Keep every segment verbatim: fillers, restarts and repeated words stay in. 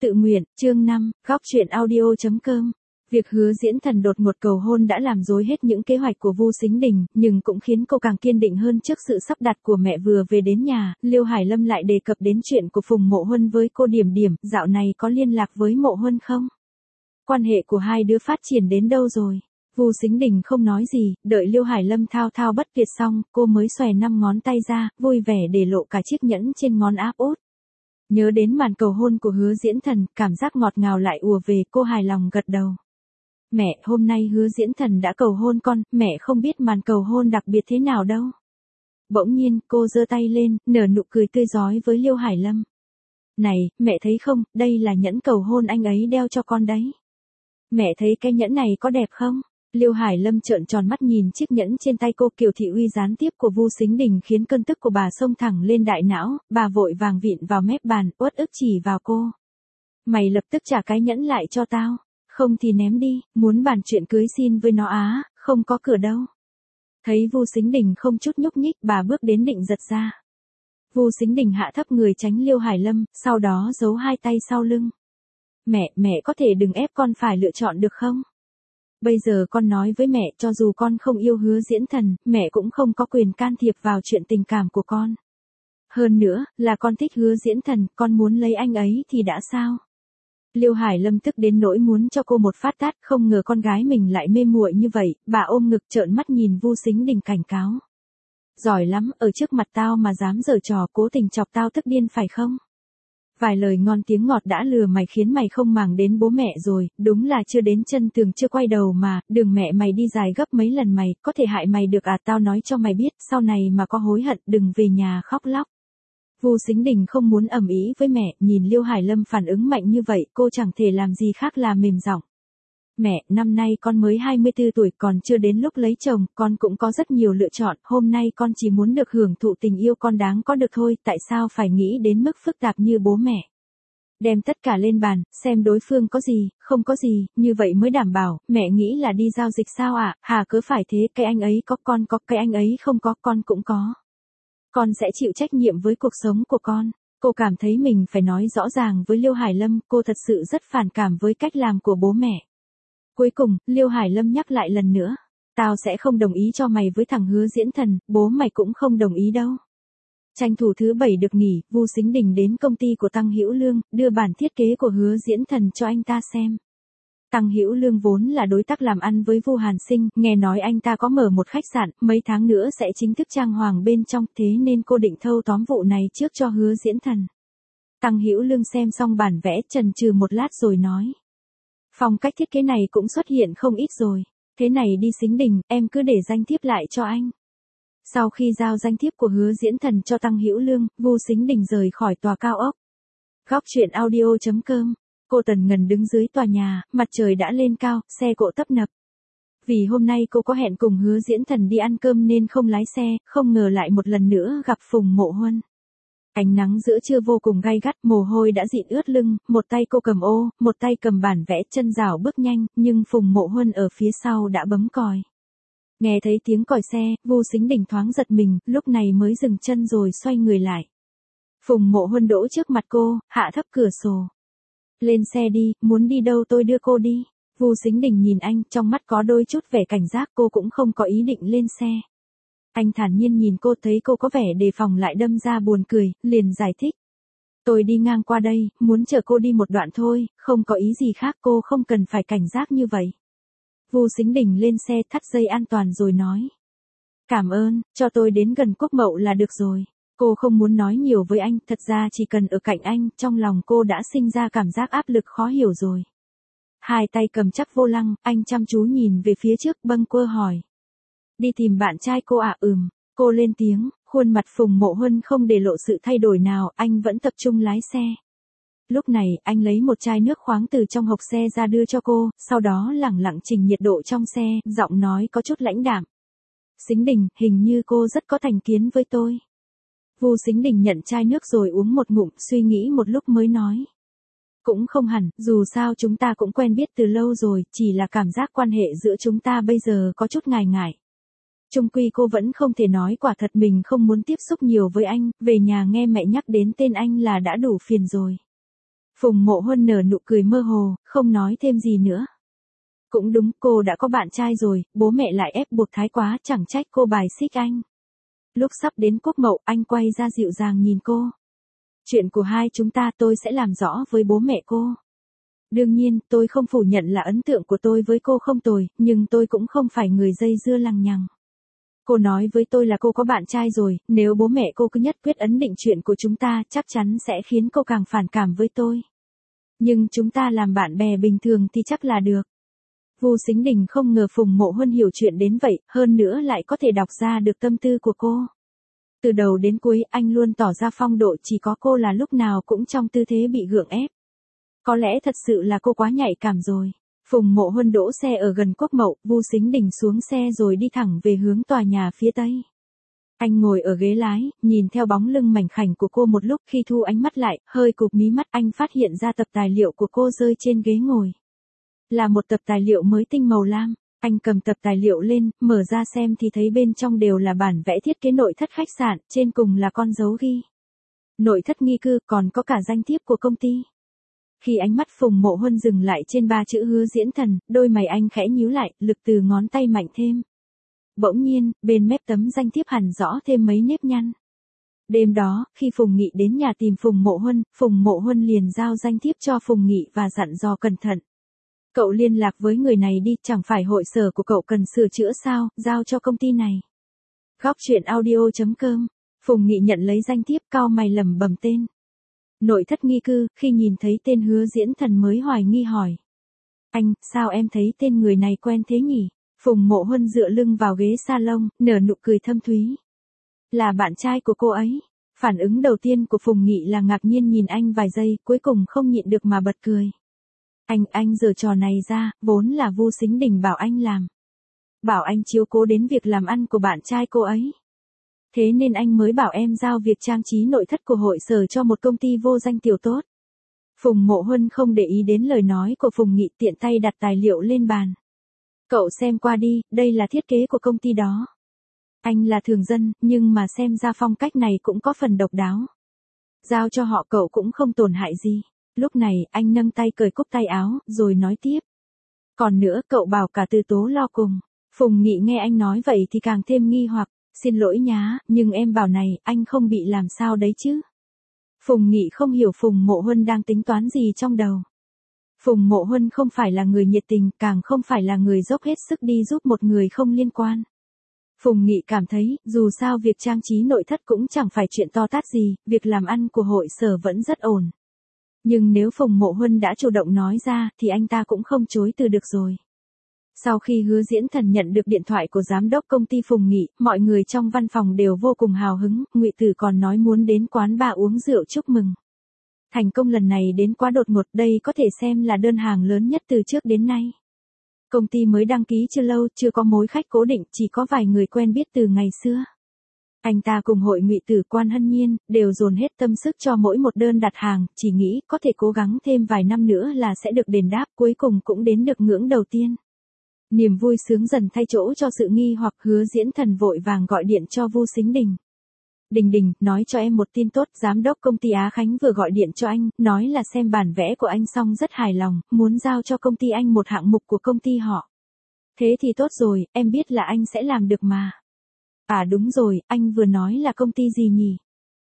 Tự nguyện, chương năm, góc truyện audio.com. Việc Hứa Diễn Thần đột ngột cầu hôn đã làm rối hết những kế hoạch của Vu Sính Đình, nhưng cũng khiến cô càng kiên định hơn trước sự sắp đặt của mẹ. Vừa về đến nhà, Liêu Hải Lâm lại đề cập đến chuyện của Phùng Mộ Huân với cô Điểm Điểm, dạo này có liên lạc với Mộ Huân không? Quan hệ của hai đứa phát triển đến đâu rồi? Vu Sính Đình không nói gì, đợi Liêu Hải Lâm thao thao bất tuyệt xong, cô mới xòe năm ngón tay ra, vui vẻ để lộ cả chiếc nhẫn trên ngón áp út. Nhớ đến màn cầu hôn của Hứa Diễn Thần, cảm giác ngọt ngào lại ùa về, cô hài lòng gật đầu. Mẹ, hôm nay Hứa Diễn Thần đã cầu hôn con, mẹ không biết màn cầu hôn đặc biệt thế nào đâu. Bỗng nhiên, cô giơ tay lên, nở nụ cười tươi rói với Liêu Hải Lâm. Này, mẹ thấy không, đây là nhẫn cầu hôn anh ấy đeo cho con đấy. Mẹ thấy cái nhẫn này có đẹp không? Liêu Hải Lâm trợn tròn mắt nhìn chiếc nhẫn trên tay cô. Kiều thị uy gián tiếp của Vu Sính Đình khiến cơn tức của bà xông thẳng lên đại não, bà vội vàng vịn vào mép bàn, uất ức chỉ vào cô. Mày lập tức trả cái nhẫn lại cho tao, không thì ném đi, muốn bàn chuyện cưới xin với nó á, không có cửa đâu. Thấy Vu Sính Đình không chút nhúc nhích, bà bước đến định giật ra. Vu Sính Đình hạ thấp người tránh Liêu Hải Lâm, sau đó giấu hai tay sau lưng. Mẹ, mẹ có thể đừng ép con phải lựa chọn được không? Bây giờ con nói với mẹ, cho dù con không yêu Hứa Diễn Thần, mẹ cũng không có quyền can thiệp vào chuyện tình cảm của con. Hơn nữa, là con thích Hứa Diễn Thần, con muốn lấy anh ấy thì đã sao? Liêu Hải Lâm tức đến nỗi muốn cho cô một phát tát, không ngờ con gái mình lại mê muội như vậy, bà ôm ngực trợn mắt nhìn Vu Sính Đình cảnh cáo. Giỏi lắm, ở trước mặt tao mà dám giở trò, cố tình chọc tao tức điên phải không? Vài lời ngon tiếng ngọt đã lừa mày khiến mày không màng đến bố mẹ rồi, đúng là chưa đến chân tường chưa quay đầu mà, đường mẹ mày đi dài gấp mấy lần mày, có thể hại mày được à? Tao nói cho mày biết, sau này mà có hối hận đừng về nhà khóc lóc. Vu Sính Đình không muốn ầm ĩ với mẹ, nhìn Liêu Hải Lâm phản ứng mạnh như vậy, cô chẳng thể làm gì khác là mềm giọng. Mẹ, năm nay con mới hai mươi tư tuổi, còn chưa đến lúc lấy chồng, con cũng có rất nhiều lựa chọn, hôm nay con chỉ muốn được hưởng thụ tình yêu con đáng có được thôi, tại sao phải nghĩ đến mức phức tạp như bố mẹ. Đem tất cả lên bàn, xem đối phương có gì, không có gì, như vậy mới đảm bảo. Mẹ nghĩ là đi giao dịch sao ạ? À? Hà cớ phải thế, cái anh ấy có con có, cái anh ấy không có, con cũng có. Con sẽ chịu trách nhiệm với cuộc sống của con. Cô cảm thấy mình phải nói rõ ràng với Liêu Hải Lâm, cô thật sự rất phản cảm với cách làm của bố mẹ. Cuối cùng, Liêu Hải Lâm nhắc lại lần nữa. Tao sẽ không đồng ý cho mày với thằng Hứa Diễn Thần, bố mày cũng không đồng ý đâu. Tranh thủ thứ bảy được nghỉ, Vu Sính Đình đến công ty của Tăng Hữu Lương, đưa bản thiết kế của Hứa Diễn Thần cho anh ta xem. Tăng Hữu Lương vốn là đối tác làm ăn với Vu Hàn Sinh, nghe nói anh ta có mở một khách sạn, mấy tháng nữa sẽ chính thức trang hoàng bên trong, thế nên cô định thâu tóm vụ này trước cho Hứa Diễn Thần. Tăng Hữu Lương xem xong bản vẽ, chần chừ một lát rồi nói. Phong cách thiết kế này cũng xuất hiện không ít rồi. Thế này đi Sính Đình, em cứ để danh thiếp lại cho anh. Sau khi giao danh thiếp của Hứa Diễn Thần cho Tăng Hữu Lương, Vu Sính Đình rời khỏi tòa cao ốc. Góc truyện audio.com. Cô Tần Ngần đứng dưới tòa nhà, mặt trời đã lên cao, xe cộ tấp nập. Vì hôm nay cô có hẹn cùng Hứa Diễn Thần đi ăn cơm nên không lái xe, không ngờ lại một lần nữa gặp Phùng Mộ Huân. Ánh nắng giữa trưa vô cùng gay gắt, mồ hôi đã dịn ướt lưng, một tay cô cầm ô, một tay cầm bản vẽ, chân rảo bước nhanh, nhưng Phùng Mộ Huân ở phía sau đã bấm còi. Nghe thấy tiếng còi xe, Vu Sính Đình thoáng giật mình, lúc này mới dừng chân rồi xoay người lại. Phùng Mộ Huân đỗ trước mặt cô, hạ thấp cửa sổ. Lên xe đi, muốn đi đâu tôi đưa cô đi. Vu Sính Đình nhìn anh, trong mắt có đôi chút vẻ cảnh giác, cô cũng không có ý định lên xe. Anh thản nhiên nhìn cô, thấy cô có vẻ đề phòng lại đâm ra buồn cười, liền giải thích. Tôi đi ngang qua đây, muốn chở cô đi một đoạn thôi, không có ý gì khác, cô không cần phải cảnh giác như vậy. Vu Sính Đình lên xe, thắt dây an toàn rồi nói. Cảm ơn, cho tôi đến gần Quốc Mậu là được rồi. Cô không muốn nói nhiều với anh, thật ra chỉ cần ở cạnh anh, trong lòng cô đã sinh ra cảm giác áp lực khó hiểu rồi. Hai tay cầm chắc vô lăng, anh chăm chú nhìn về phía trước, bâng quơ hỏi. Đi tìm bạn trai cô à? Ừm, cô lên tiếng, khuôn mặt Phùng Mộ Huân không để lộ sự thay đổi nào, anh vẫn tập trung lái xe. Lúc này, anh lấy một chai nước khoáng từ trong hộc xe ra đưa cho cô, sau đó lẳng lặng chỉnh nhiệt độ trong xe, giọng nói có chút lãnh đạm. Sính Đình, hình như cô rất có thành kiến với tôi. Vu Sính Đình nhận chai nước rồi uống một ngụm, suy nghĩ một lúc mới nói. Cũng không hẳn, dù sao chúng ta cũng quen biết từ lâu rồi, chỉ là cảm giác quan hệ giữa chúng ta bây giờ có chút ngại ngại. Chung quy cô vẫn không thể nói quả thật mình không muốn tiếp xúc nhiều với anh, về nhà nghe mẹ nhắc đến tên anh là đã đủ phiền rồi. Phùng Mộ Huân nở nụ cười mơ hồ, không nói thêm gì nữa. Cũng đúng, cô đã có bạn trai rồi, bố mẹ lại ép buộc thái quá, chẳng trách cô bài xích anh. Lúc sắp đến Quốc Mậu, anh quay ra dịu dàng nhìn cô. Chuyện của hai chúng ta tôi sẽ làm rõ với bố mẹ cô. Đương nhiên, tôi không phủ nhận là ấn tượng của tôi với cô không tồi, nhưng tôi cũng không phải người dây dưa lằng nhằng. Cô nói với tôi là cô có bạn trai rồi, nếu bố mẹ cô cứ nhất quyết ấn định chuyện của chúng ta, chắc chắn sẽ khiến cô càng phản cảm với tôi. Nhưng chúng ta làm bạn bè bình thường thì chắc là được. Vu Sính Đình không ngờ Phùng Mộ Huân hiểu chuyện đến vậy, hơn nữa lại có thể đọc ra được tâm tư của cô. Từ đầu đến cuối anh luôn tỏ ra phong độ, chỉ có cô là lúc nào cũng trong tư thế bị gượng ép. Có lẽ thật sự là cô quá nhạy cảm rồi. Phùng Mộ Huân đỗ xe ở gần Quốc Mậu, Vu Sính Đình xuống xe rồi đi thẳng về hướng tòa nhà phía tây. Anh ngồi ở ghế lái, nhìn theo bóng lưng mảnh khảnh của cô một lúc, khi thu ánh mắt lại, hơi cụp mí mắt, anh phát hiện ra tập tài liệu của cô rơi trên ghế ngồi. Là một tập tài liệu mới tinh màu lam. Anh cầm tập tài liệu lên, mở ra xem thì thấy bên trong đều là bản vẽ thiết kế nội thất khách sạn, trên cùng là con dấu ghi. Nội thất nghi cư, còn có cả danh thiếp của công ty. Khi ánh mắt Phùng Mộ Huân dừng lại trên ba chữ Hứa Diễn Thần, đôi mày anh khẽ nhíu lại, lực từ ngón tay mạnh thêm. Bỗng nhiên, bên mép tấm danh thiếp hẳn rõ thêm mấy nếp nhăn. Đêm đó, khi Phùng Nghị đến nhà tìm Phùng Mộ Huân, Phùng Mộ Huân liền giao danh thiếp cho Phùng Nghị và dặn dò cẩn thận. Cậu liên lạc với người này đi, chẳng phải hội sở của cậu cần sửa chữa sao, giao cho công ty này. Góc truyện audio chấm com. Phùng Nghị nhận lấy danh thiếp, cau mày lẩm bẩm tên. Nội thất nghi cư, khi nhìn thấy tên Hứa Diễn Thần mới hoài nghi hỏi. Anh, sao em thấy tên người này quen thế nhỉ? Phùng Mộ Huân dựa lưng vào ghế salon, nở nụ cười thâm thúy. Là bạn trai của cô ấy. Phản ứng đầu tiên của Phùng Nghị là ngạc nhiên nhìn anh vài giây, cuối cùng không nhịn được mà bật cười. Anh, anh giở trò này ra, vốn là Vu Sính Đình bảo anh làm. Bảo anh chiếu cố đến việc làm ăn của bạn trai cô ấy. Thế nên anh mới bảo em giao việc trang trí nội thất của hội sở cho một công ty vô danh tiểu tốt. Phùng Mộ Huân không để ý đến lời nói của Phùng Nghị, tiện tay đặt tài liệu lên bàn. Cậu xem qua đi, đây là thiết kế của công ty đó. Anh là thường dân, nhưng mà xem ra phong cách này cũng có phần độc đáo. Giao cho họ cậu cũng không tổn hại gì. Lúc này, anh nâng tay cởi cúc tay áo, rồi nói tiếp. Còn nữa, cậu bảo cả Từ Tố lo cùng. Phùng Nghị nghe anh nói vậy thì càng thêm nghi hoặc. Xin lỗi nhá, nhưng em bảo này, anh không bị làm sao đấy chứ. Phùng Nghị không hiểu Phùng Mộ Huân đang tính toán gì trong đầu. Phùng Mộ Huân không phải là người nhiệt tình, càng không phải là người dốc hết sức đi giúp một người không liên quan. Phùng Nghị cảm thấy, dù sao việc trang trí nội thất cũng chẳng phải chuyện to tát gì, việc làm ăn của hội sở vẫn rất ổn. Nhưng nếu Phùng Mộ Huân đã chủ động nói ra, thì anh ta cũng không chối từ được rồi. Sau khi Hứa Diễn Thần nhận được điện thoại của giám đốc công ty Phùng Nghị, mọi người trong văn phòng đều vô cùng hào hứng, Ngụy Tử còn nói muốn đến quán bar uống rượu chúc mừng. Thành công lần này đến quá đột ngột, đây có thể xem là đơn hàng lớn nhất từ trước đến nay. Công ty mới đăng ký chưa lâu, chưa có mối khách cố định, chỉ có vài người quen biết từ ngày xưa. Anh ta cùng hội Ngụy Tử, Quan Hân Nhiên, đều dồn hết tâm sức cho mỗi một đơn đặt hàng, chỉ nghĩ có thể cố gắng thêm vài năm nữa là sẽ được đền đáp, cuối cùng cũng đến được ngưỡng đầu tiên. Niềm vui sướng dần thay chỗ cho sự nghi hoặc, Hứa Diễn Thần vội vàng gọi điện cho Vu Sính Đình. Đình Đình, nói cho em một tin tốt, giám đốc công ty Á Khánh vừa gọi điện cho anh, nói là xem bản vẽ của anh xong rất hài lòng, muốn giao cho công ty anh một hạng mục của công ty họ. Thế thì tốt rồi, em biết là anh sẽ làm được mà. À đúng rồi, anh vừa nói là công ty gì nhỉ?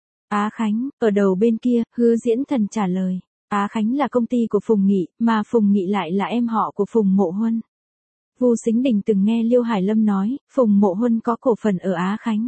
Á Khánh, ở đầu bên kia, Hứa Diễn Thần trả lời. Á Khánh là công ty của Phùng Nghị, mà Phùng Nghị lại là em họ của Phùng Mộ Huân. Vu Sính Đình từng nghe Liêu Hải Lâm nói, Phùng Mộ Huân có cổ phần ở Á Khánh.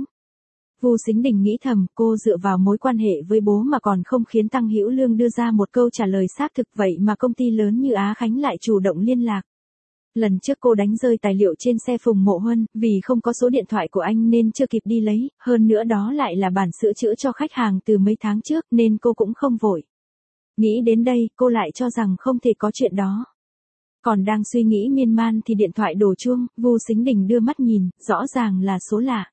Vu Sính Đình nghĩ thầm, cô dựa vào mối quan hệ với bố mà còn không khiến Tăng Hữu Lương đưa ra một câu trả lời xác thực, vậy mà công ty lớn như Á Khánh lại chủ động liên lạc. Lần trước cô đánh rơi tài liệu trên xe Phùng Mộ Huân, vì không có số điện thoại của anh nên chưa kịp đi lấy, hơn nữa đó lại là bản sửa chữa cho khách hàng từ mấy tháng trước nên cô cũng không vội. Nghĩ đến đây, cô lại cho rằng không thể có chuyện đó. Còn đang suy nghĩ miên man thì điện thoại đổ chuông, Vu Sính Đình đưa mắt nhìn, rõ ràng là số lạ.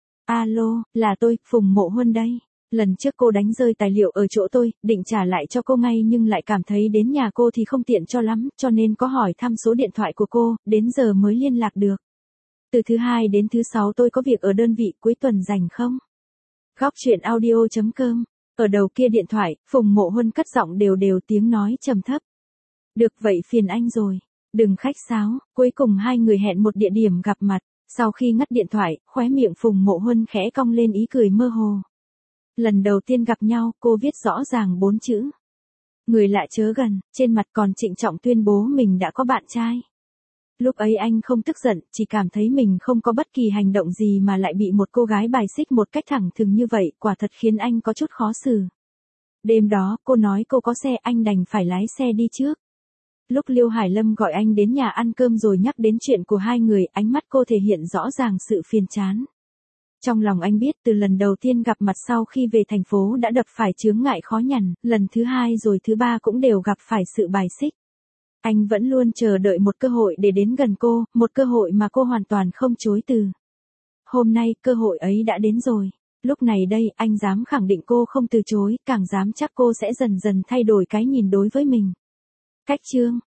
Alo, là tôi, Phùng Mộ Huân đây. Lần trước cô đánh rơi tài liệu ở chỗ tôi, định trả lại cho cô ngay nhưng lại cảm thấy đến nhà cô thì không tiện cho lắm, cho nên có hỏi thăm số điện thoại của cô, đến giờ mới liên lạc được. Từ thứ hai đến thứ sáu tôi có việc ở đơn vị, cuối tuần rảnh không? Góc truyện audio chấm com Ở đầu kia điện thoại, Phùng Mộ Huân cất giọng đều đều tiếng nói trầm thấp. Được vậy phiền anh rồi. Đừng khách sáo, cuối cùng hai người hẹn một địa điểm gặp mặt. Sau khi ngắt điện thoại, khóe miệng Phùng Mộ Huân khẽ cong lên ý cười mơ hồ. Lần đầu tiên gặp nhau, cô viết rõ ràng bốn chữ. Người lạ chớ gần, trên mặt còn trịnh trọng tuyên bố mình đã có bạn trai. Lúc ấy anh không tức giận, chỉ cảm thấy mình không có bất kỳ hành động gì mà lại bị một cô gái bài xích một cách thẳng thừng như vậy, quả thật khiến anh có chút khó xử. Đêm đó, cô nói cô có xe, anh đành phải lái xe đi trước. Lúc Liêu Hải Lâm gọi anh đến nhà ăn cơm rồi nhắc đến chuyện của hai người, ánh mắt cô thể hiện rõ ràng sự phiền chán. Trong lòng anh biết từ lần đầu tiên gặp mặt sau khi về thành phố đã đập phải chướng ngại khó nhằn, lần thứ hai rồi thứ ba cũng đều gặp phải sự bài xích. Anh vẫn luôn chờ đợi một cơ hội để đến gần cô, một cơ hội mà cô hoàn toàn không chối từ. Hôm nay cơ hội ấy đã đến rồi. Lúc này đây anh dám khẳng định cô không từ chối, càng dám chắc cô sẽ dần dần thay đổi cái nhìn đối với mình. Cách chương